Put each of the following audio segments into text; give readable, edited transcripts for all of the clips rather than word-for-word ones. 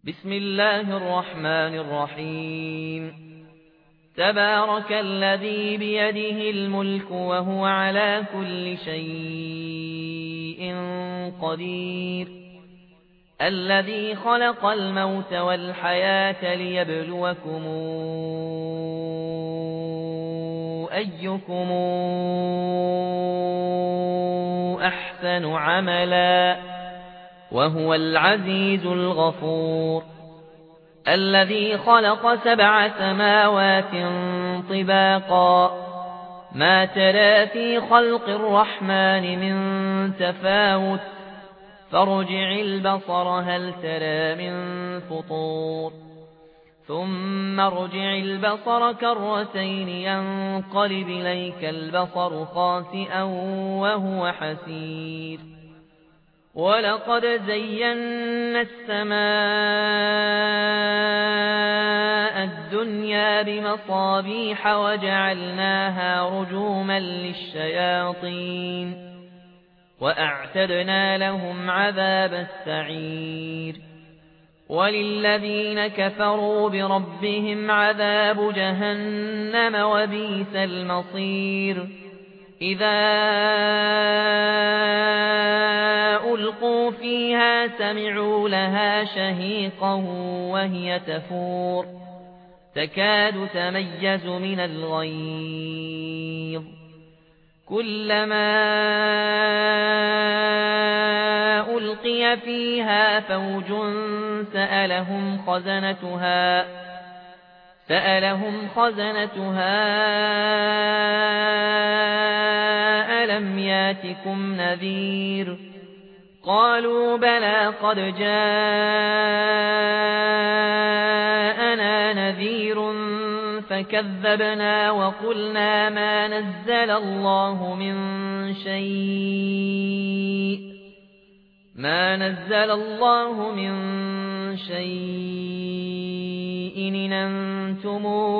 بسم الله الرحمن الرحيم. تبارك الذي بيده الملك وهو على كل شيء قدير، الذي خلق الموت والحياة ليبلوكم أيكم أحسن عملا وهو العزيز الغفور، الذي خلق 7 سماوات طباقا، ما ترى في خلق الرحمن من تفاوت، فارجع البصر هل ترى من فطور، ثم ارجع البصر كرتين ينقلب إليك البصر خاسئا وهو حسير. ولقد زينا السماء الدنيا بمصابيح وجعلناها رجوما للشياطين وأعتدنا لهم عذاب السعير. وللذين كفروا بربهم عذاب جهنم وبئس المصير. إذا ألقوا فيها سمعوا لها شهيقا وهي تفور، تكاد تميز من الغيظ، كلما ألقي فيها فوج سألهم خزنتها ألم ياتكم نذير؟ قالوا بلى قد جاءنا نذير فكذبنا وقلنا ما نزل الله من شيء إن أنتم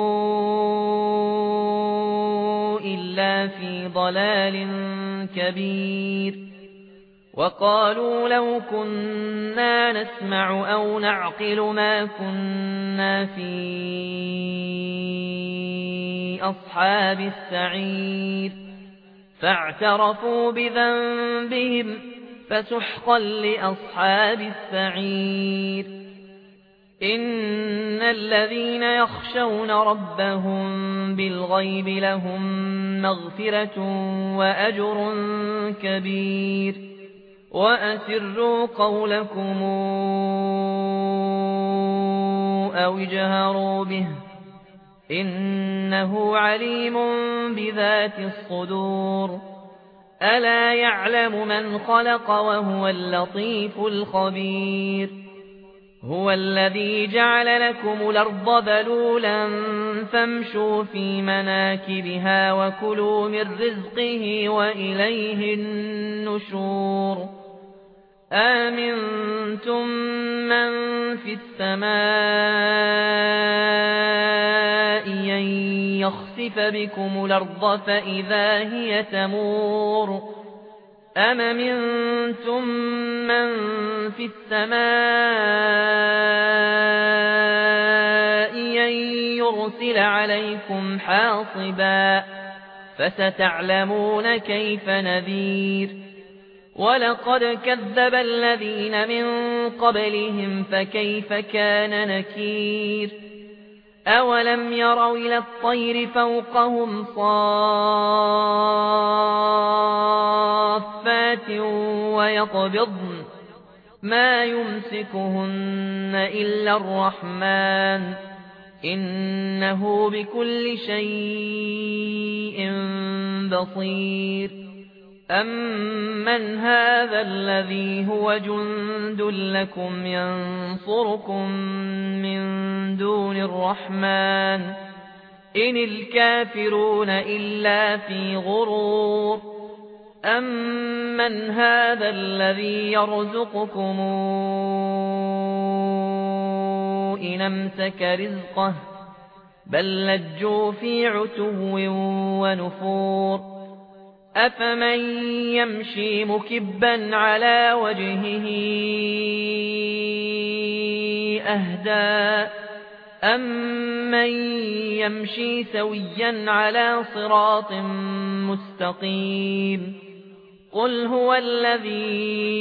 إلا في ضلال كبير. وقالوا لو كنا نسمع أو نعقل ما كنا في أصحاب السعير. فاعترفوا بذنبهم فسحقا لأصحاب السعير. إن الذين يخشون ربهم بالغيب لهم مغفرة وأجر كبير. وأسروا قولكم أو اجهروا به إنه عليم بذات الصدور. ألا يعلم من خلق وهو اللطيف الخبير. هو الذي جعل لكم الأرض ذلولا فامشوا في مناكبها وكلوا من رزقه وإليه النشور. آمنتم من في السماء أن يخسف بكم الأرض فإذا هي تمور. أم أمنتم من في السماء أن يرسل عليكم حاصبا فستعلمون كيف نذير. ولقد كذب الذين من قبلهم فكيف كان نكير. أولم يروا إلى الطير فوقهم صافات ويقبضن ما يمسكهن إلا الرحمن إنه بكل شيء بصير. أمن هذا الذي هو جند لكم ينصركم من دون الرحمن إن الكافرون إلا في غرور. أمن هذا الذي يرزقكم إن أمسك رزقه بل لجوا في عتو ونفور. أفمن يمشي مكبا على وجهه أهدى أمن يمشي سويا على صراط مستقيم قل هو الذي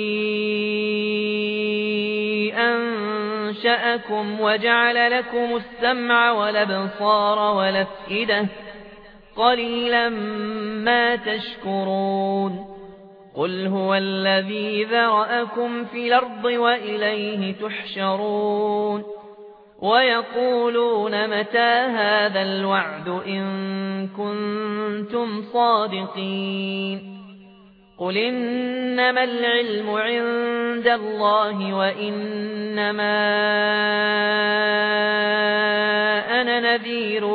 أنشأكم وجعل لكم السمع والأبصار والأفئدة قليلا ما تشكرون قل هو الذي ذرأكم في الأرض وإليه تحشرون ويقولون متى هذا الوعد إن كنتم صادقين قل إنما العلم عند الله وإنما أنا نذير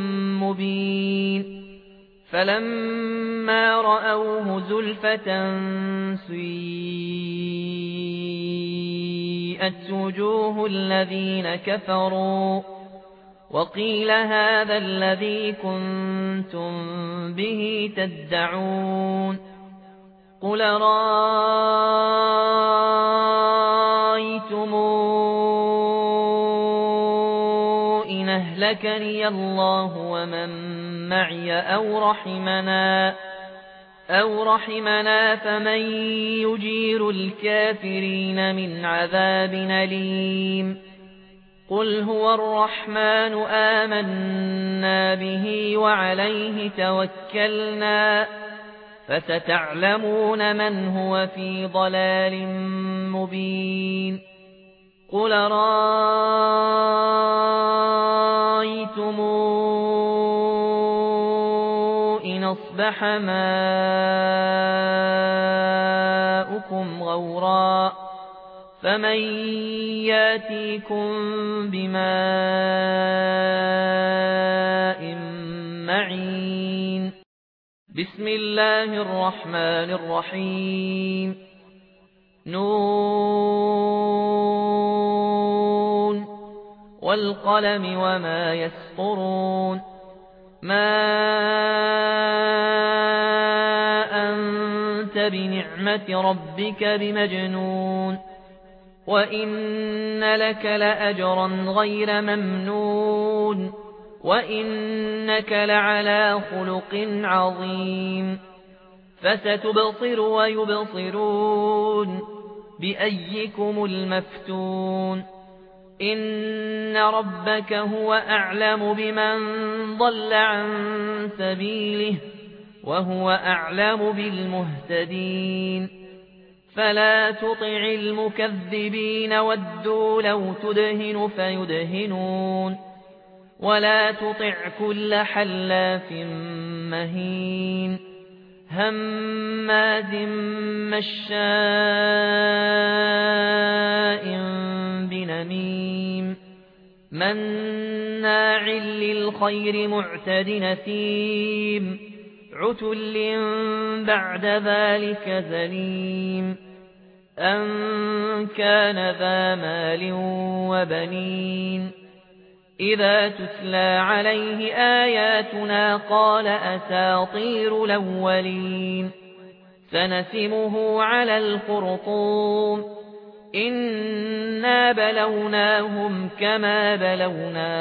مبين فلما رأوه زلفة سيئت وجوه الذين كفروا وقيل هذا الذي كنتم به تدعون قل رأيتم إن أهلكني الله ومن معي أو رحمنا فمن يجير الكافرين من عذاب أليم قل هو الرحمن آمنا به وعليه توكلنا فستعلمون من هو في ضلال مبين قل رأيتم إن أصبح ماؤكم غورا فمن ياتيكم بماء معين بسم الله الرحمن الرحيم نون والقلم وما يسطرون ما أنت بنعمة ربك بمجنون وإن لك لأجرا غير ممنون وإنك لعلى خلق عظيم فستبصر ويبصرون بأيكم المفتون إن ربك هو أعلم بمن ضل عن سبيله وهو أعلم بالمهتدين فلا تطع المكذبين ودوا لو تدهن فيدهنون ولا تطع كل حلاف مهين هماز مشاء بنميم مناع للخير معتد نثيم عتل بعد ذلك زليم أن كان ذا مال وبنين إذا تتلى عليه آياتنا قال أساطير الأولين سنسمه على الخرطوم إنا بلوناهم كما بلونا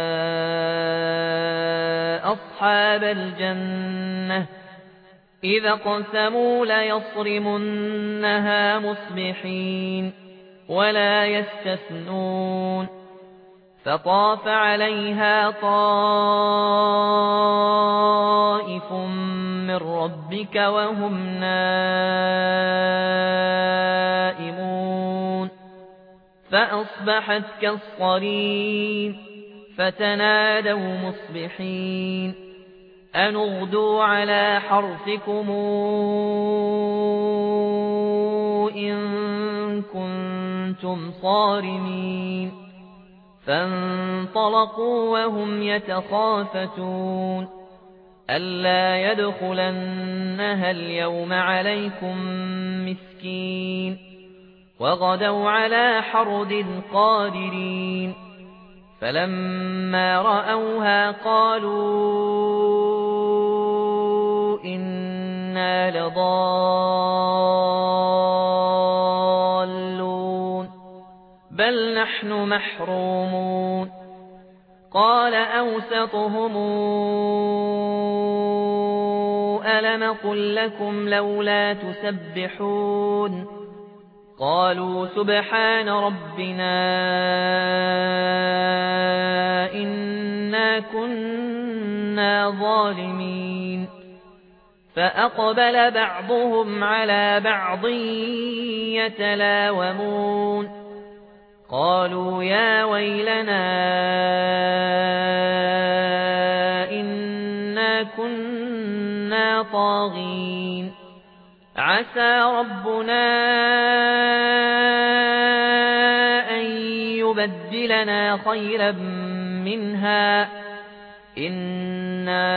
أصحاب الجنة إذا قسموا ليصرمنها مصبحين ولا يستثنون فطاف عليها طائف من ربك وهم نائمون فأصبحت كالصريم فتنادوا مصبحين أن اغدوا على حرثكم إن كنتم صارمين فانطلقوا وهم يتخافتون ألا يدخلنها اليوم عليكم مسكين وغدوا على حرد قادرين فلما رأوها قالوا إنا لضالون بل نحن محرومون قال أوسطهم ألم قل لكم لولا تسبحون قالوا سبحان ربنا إنا كنا ظالمين فأقبل بعضهم على بعض يتلاومون قالوا يا ويلنا إنا كنا طاغين عسى ربنا أن يبدلنا خيرا منها إنا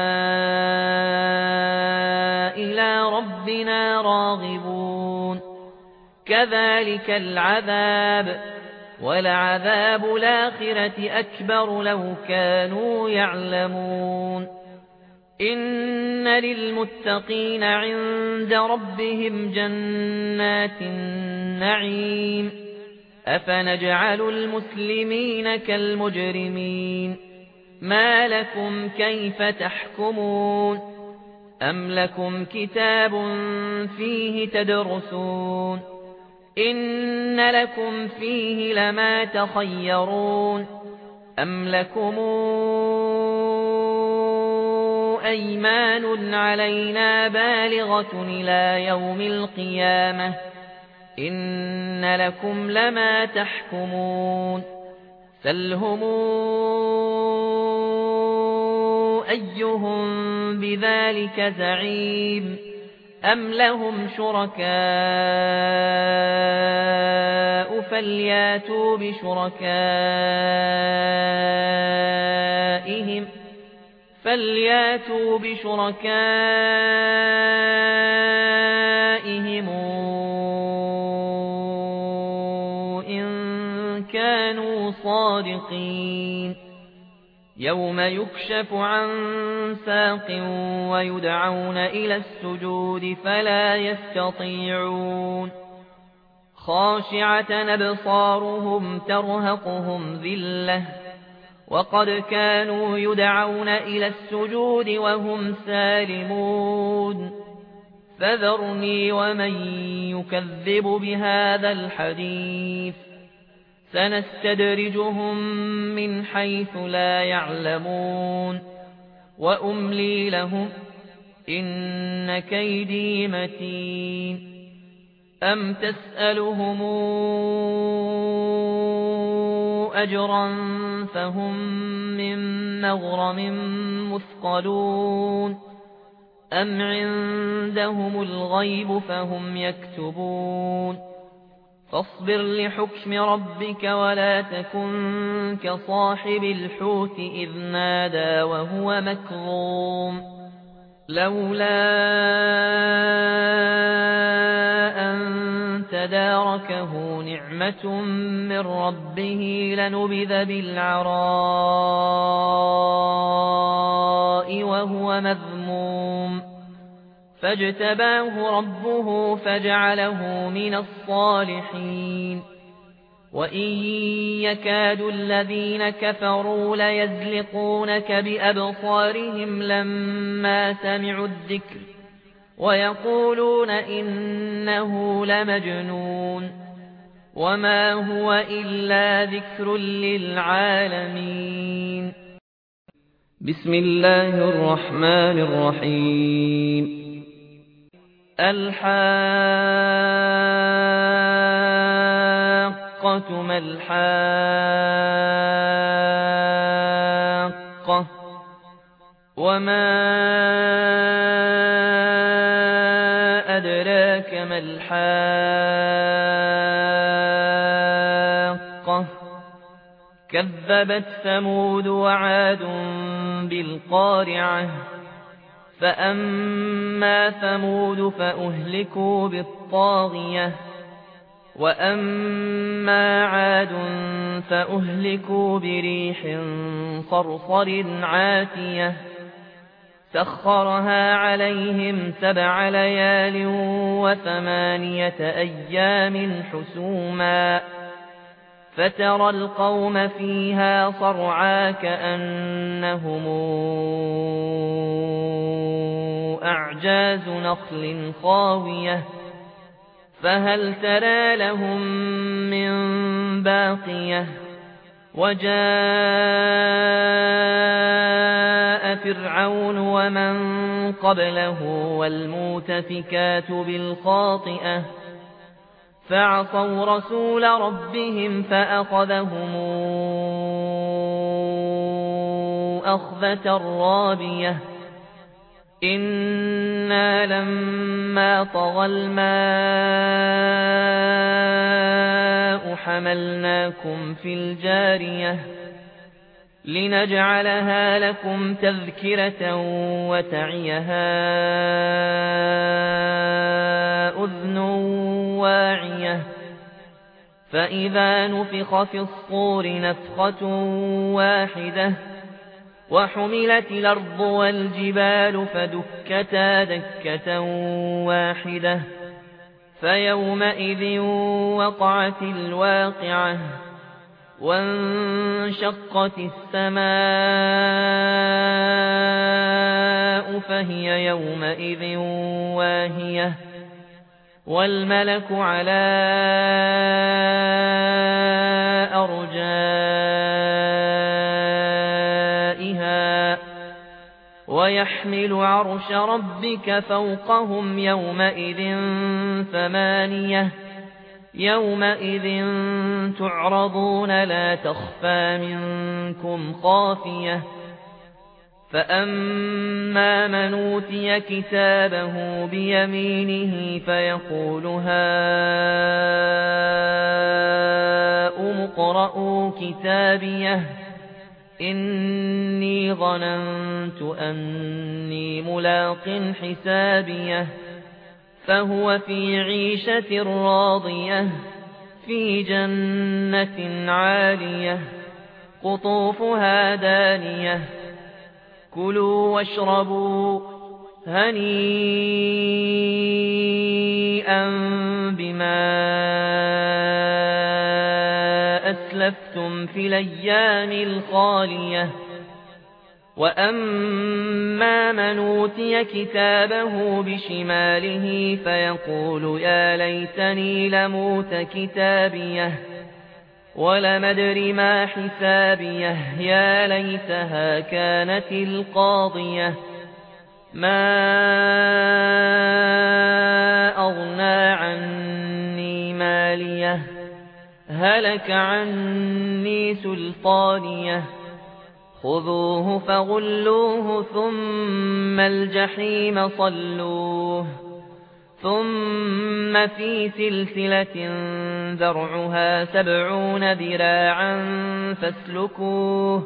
إلى ربنا راغبون كذلك العذاب ولعذاب الآخرة أكبر لو كانوا يعلمون إن للمتقين عند ربهم جنات النعيم أفنجعل المسلمين كالمجرمين ما لكم كيف تحكمون أم لكم كتاب فيه تدرسون إن لكم فيه لما تخيرون أم لكم أيمان علينا بالغة إلى يوم القيامة إن لكم لما تحكمون سلهم أيهم بذلك زعيم أم لهم شركاء فلياتوا بشركائهم إن كانوا صادقين يوم يكشف عن ساق ويدعون إلى السجود فلا يستطيعون خاشعة أبصارهم ترهقهم ذلة وقد كانوا يدعون إلى السجود وهم سالمون فذرني ومن يكذب بهذا الحديث سنستدرجهم من حيث لا يعلمون وأملي لهم إن كيدي متين أم تسألهم أجرا فهم من مغرم مثقلون أم عندهم الغيب فهم يكتبون فاصبر لحكم ربك ولا تكن كصاحب الحوت إذ نادى وهو مكظوم لولا أن تداركه نعمة من ربه لنبذ بالعراء وهو مذموم فاجتباه ربه فجعله من الصالحين وإن يكاد الذين كفروا ليزلقونك بأبصارهم لما سمعوا الذكر ويقولون إنه لمجنون وما هو إلا ذكر للعالمين بسم الله الرحمن الرحيم الحاقة ما الحاقة وما أدراك ما الحاقة كذبت ثمود وعاد بالقارعة فأما ثمود فأهلكوا بالطاغية وأما عاد فأهلكوا بريح صرصر عاتية سخرها عليهم 7 ليال و8 أيام حسوما فترى القوم فيها صرعى كأنهم أعجاز نخل خاوية فهل ترى لهم من باقية وجاء فرعون ومن قبله والمؤتفكات بالخاطئة فعصوا رسول ربهم فأخذهم أخذة رابية إنا لما طغى الماء حملناكم في الجارية لنجعلها لكم تذكرة وتعيها أذن واعية فإذا نفخ في الصور نفخة واحدة وحملت الأرض والجبال فدكتا دكة واحدة فيومئذ وقعت الواقعة وانشقت السماء فهي يومئذ واهية والملك على أرجائها ويحمل عرش ربك فوقهم يومئذ ثمانية يومئذ تعرضون لا تخفى منكم خافية فأما من أوتي كتابه بيمينه فيقول هاؤم اقرءوا كتابيه إني ظننت أني ملاق حسابيه فهو في عيشة راضية في جنة عالية قطوفها دانية كلوا واشربوا هنيئا بما أسلفتم في الأيام الخالية وأما من أوتي كتابه بشماله فيقول يا ليتني لموت كتابيه ولم أدر ما حسابيه يا ليتها كانت القاضية ما أغنى عني ماليه هلك عني سلطانيه خذوه فغلوه ثم الجحيم صلوه ثم في سلسلة ذرعها 70 ذراعا فاسلكوه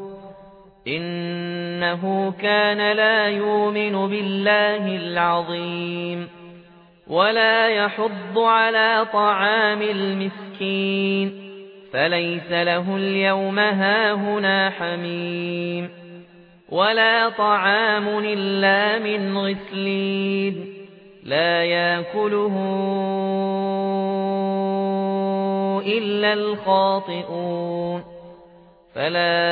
إنه كان لا يؤمن بالله العظيم ولا يحض على طعام المسكين فليس له اليوم هاهنا حميم ولا طعام إلا من غسلين لا يأكله إلا الخاطئون فلا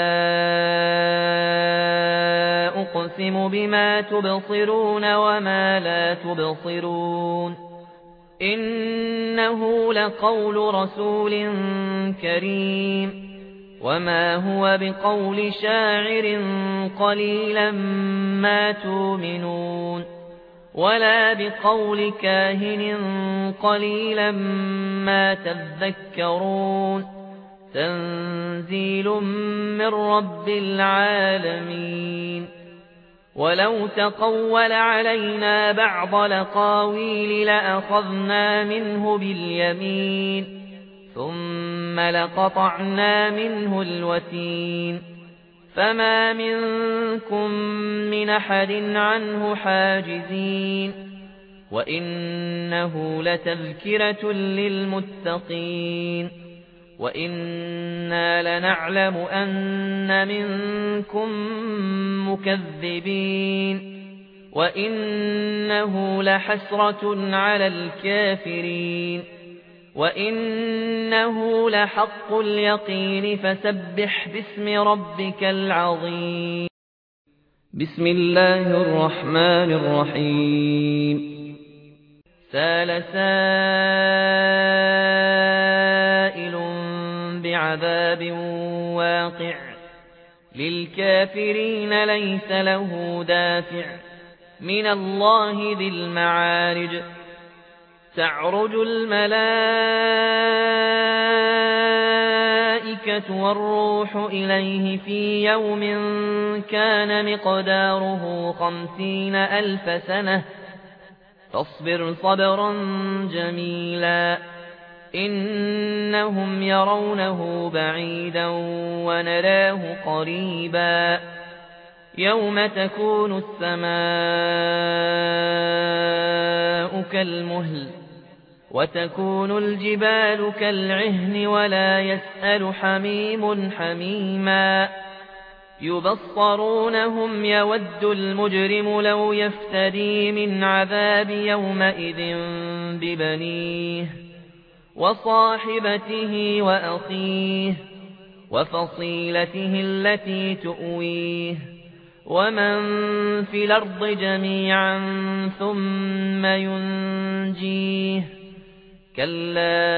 أقسم بما تبصرون وما لا تبصرون إنه لقول رسول كريم وما هو بقول شاعر قليلا ما تؤمنون ولا بقول كاهن قليلا ما تذكرون تنزيل من رب العالمين ولو تقول علينا بعض الأقاويل لأخذنا منه باليمين ثم لقطعنا منه الوتين فما منكم من أحد عنه حاجزين وإنه لتذكرة للمتقين وإنا لنعلم أن منكم مكذبين وإنه لحسرة على الكافرين وإنه لحق اليقين فسبح باسم ربك العظيم بسم الله الرحمن الرحيم سأل سائل بعذاب واقع للكافرين ليس له دافع من الله ذي المعارج تعرج الملائكة والروح إليه في يوم كان مقداره 50,000 سنة فاصبر صبرا جميلا إنهم يرونه بعيدا ونراه قريبا يوم تكون السماء كالمهل وتكون الجبال كالعهن ولا يسأل حميم حميما يبصرونهم يود المجرم لو يفتدي من عذاب يومئذ ببنيه وصاحبته وأخيه وفصيلته التي تؤويه ومن في الأرض جميعا ثم ينجيه كلا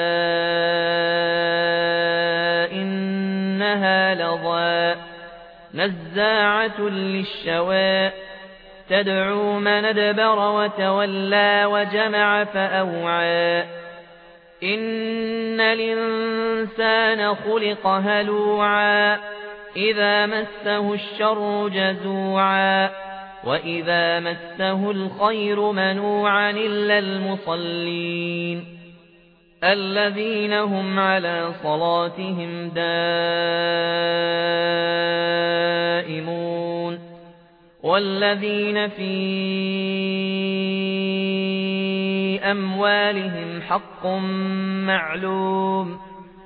إنها لظى نزاعة للشوى تدعو من أدبر وتولى وجمع فأوعى إن الإنسان خلق هلوعا إذا مسه الشر جزوعا وإذا مسه الخير منوعا إلا المصلين الذين هم على صلاتهم دائمون والذين في أموالهم حق معلوم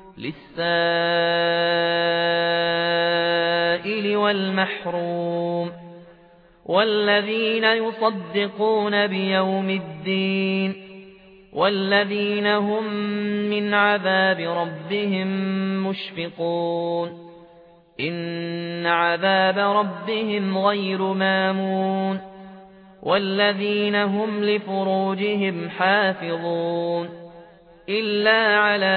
للسائل والمحروم والذين يصدقون بيوم الدين والذين هم من عذاب ربهم مشفقون إن عذاب ربهم غير مامون والذين هم لفروجهم حافظون إلا على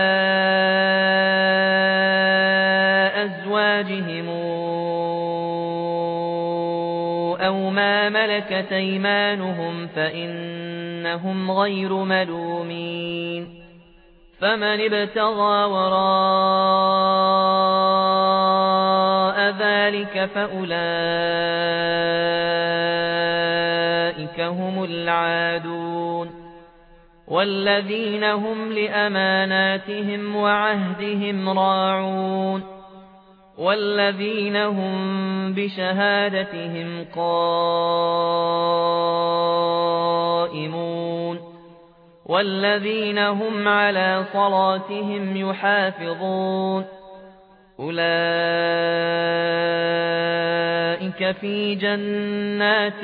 أزواجهم أو ما ملكت أيمانهم فإنهم غير ملومين فمن ابتغى وراء ذلك فأولئك هم العادون والذين هم لأماناتهم وعهدهم راعون والذين هم بشهادتهم قائمون والذين هم على صلاتهم يحافظون أولئك في جنات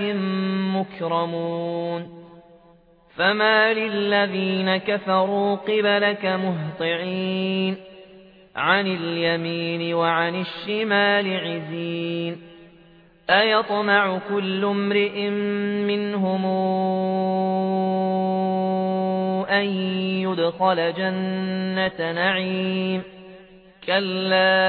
مكرمون فما للذين كفروا قبلك مهطعين عن اليمين وعن الشمال عزين أيطمع كل امرئ منهم أن يدخل جنة نعيم كلا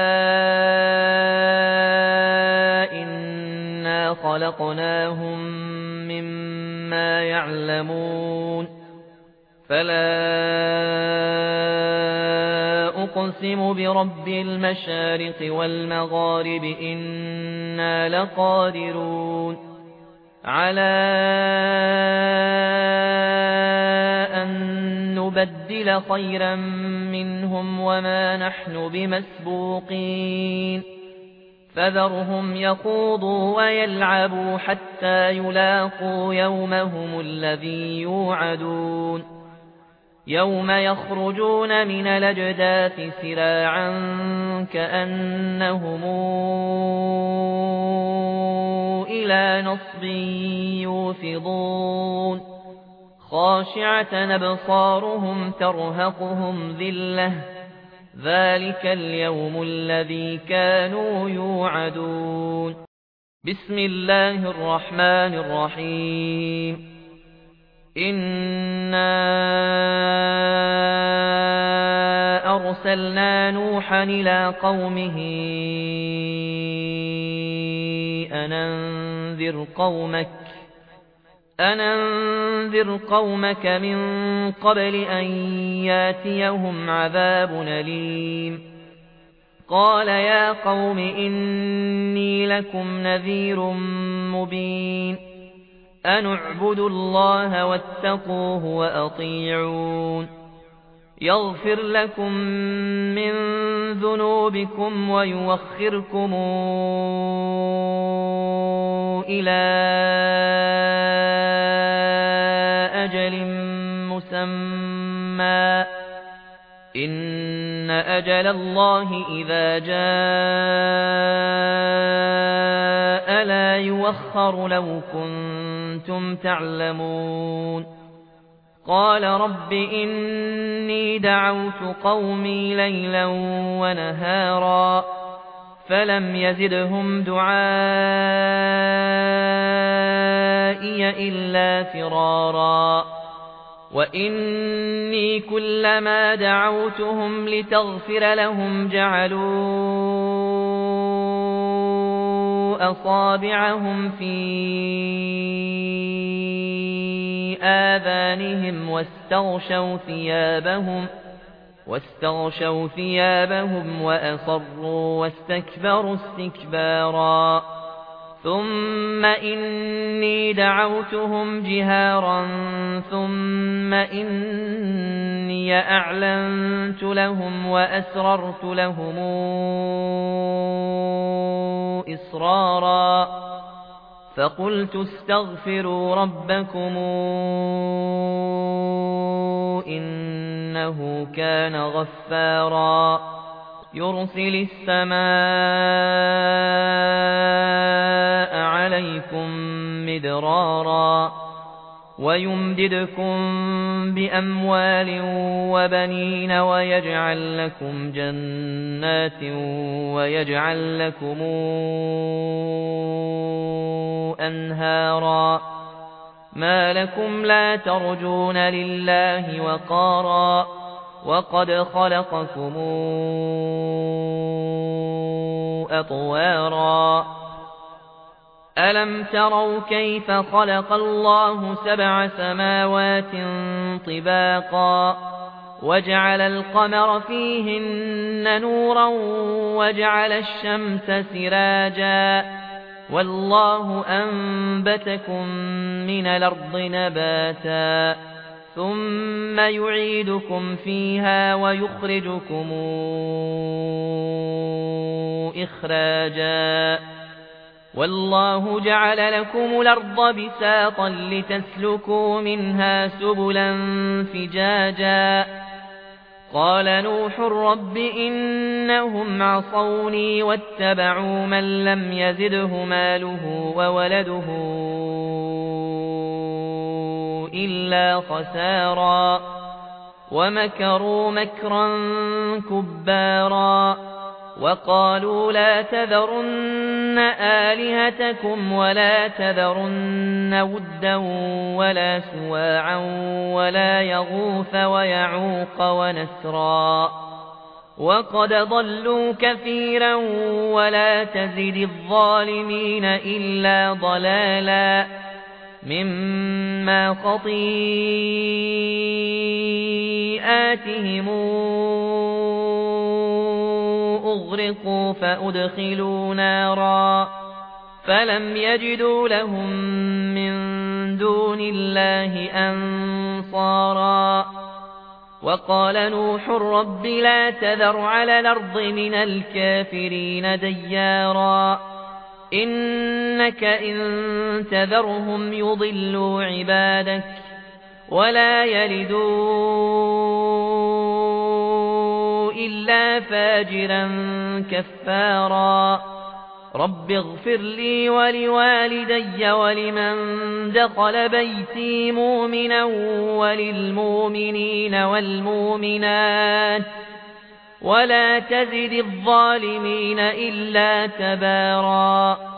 إنا خلقناهم مما يعلمون فلا أقسم برب المشارق والمغارب إنا لقادرون على أن نبدل خيرا منهم وما نحن بمسبوقين فذرهم يخوضوا ويلعبوا حتى يلاقوا يومهم الذي يوعدون يوم يخرجون من الأجداث سراعا كأنهم إلى نصب يوفضون خاشعة أبصارهم ترهقهم ذلة ذلك اليوم الذي كانوا يوعدون. بسم الله الرحمن الرحيم. إنا أرسلنا نوحا إلى قومه أن أنذر قومك من قبل أن ياتيهم عذاب أليم. قال يا قوم إني لكم نذير مبين. أن اعبدوا الله واتقوه وأطيعون. يغفر لكم من ذنوبكم ويوخركم إلى أجل مسمى إن أجل الله إذا جاء لا يوخر لو كنتم تعلمون. قال رب إني دعوت قومي ليلا ونهارا فلم يزدهم دعائي إلا فرارا. وإني كلما دعوتهم لتغفر لهم جعلوا أصابعهم في آذانهم واستغشوا ثيابهم وأصروا واستكبروا استكبارا. ثم إني دعوتهم جهارا ثم إني أعلنت لهم وأسررت لهم إسرارا. فقلت استغفروا ربكم إنه كان غفارا يرسل السماء عليكم مدرارا ويمددكم بأموال وبنين ويجعل لكم جنات ويجعل لكم أنهارا. ما لكم لا ترجون لله وقارا وقد خلقكم أطوارا. ألم تروا كيف خلق الله 7 سماوات طباقا وجعل القمر فيهن نورا وجعل الشمس سراجا والله أنبتكم من الأرض نباتا ثم يعيدكم فيها ويخرجكم إخراجا والله جعل لكم الأرض بساطا لتسلكوا منها سبلا فجاجا. قال نوح رب إنهم عصوني واتبعوا من لم يزده ماله وولده إلا خسارا ومكروا مكرا كبارا. وقالوا لا تذرن آلهتكم ولا تذرن ودا ولا سواعا ولا يغوث ويعوق ونسرا وقد ضلوا كثيرا ولا تزد الظالمين إلا ضلالا مما خطيئاتهم أغرقوا فأدخلوا نارا فلم يجدوا لهم من دون الله أنصارا. وقال نوح رب لا تذر على الأرض من الكافرين ديارا إنك إن تذرهم يضلوا عبادك ولا يلدوا إلا فاجرا كفارا. رب اغفر لي ولوالدي ولمن دخل بيتي مؤمنا وللمؤمنين والمؤمنات ولا تزد الظالمين إلا تبارا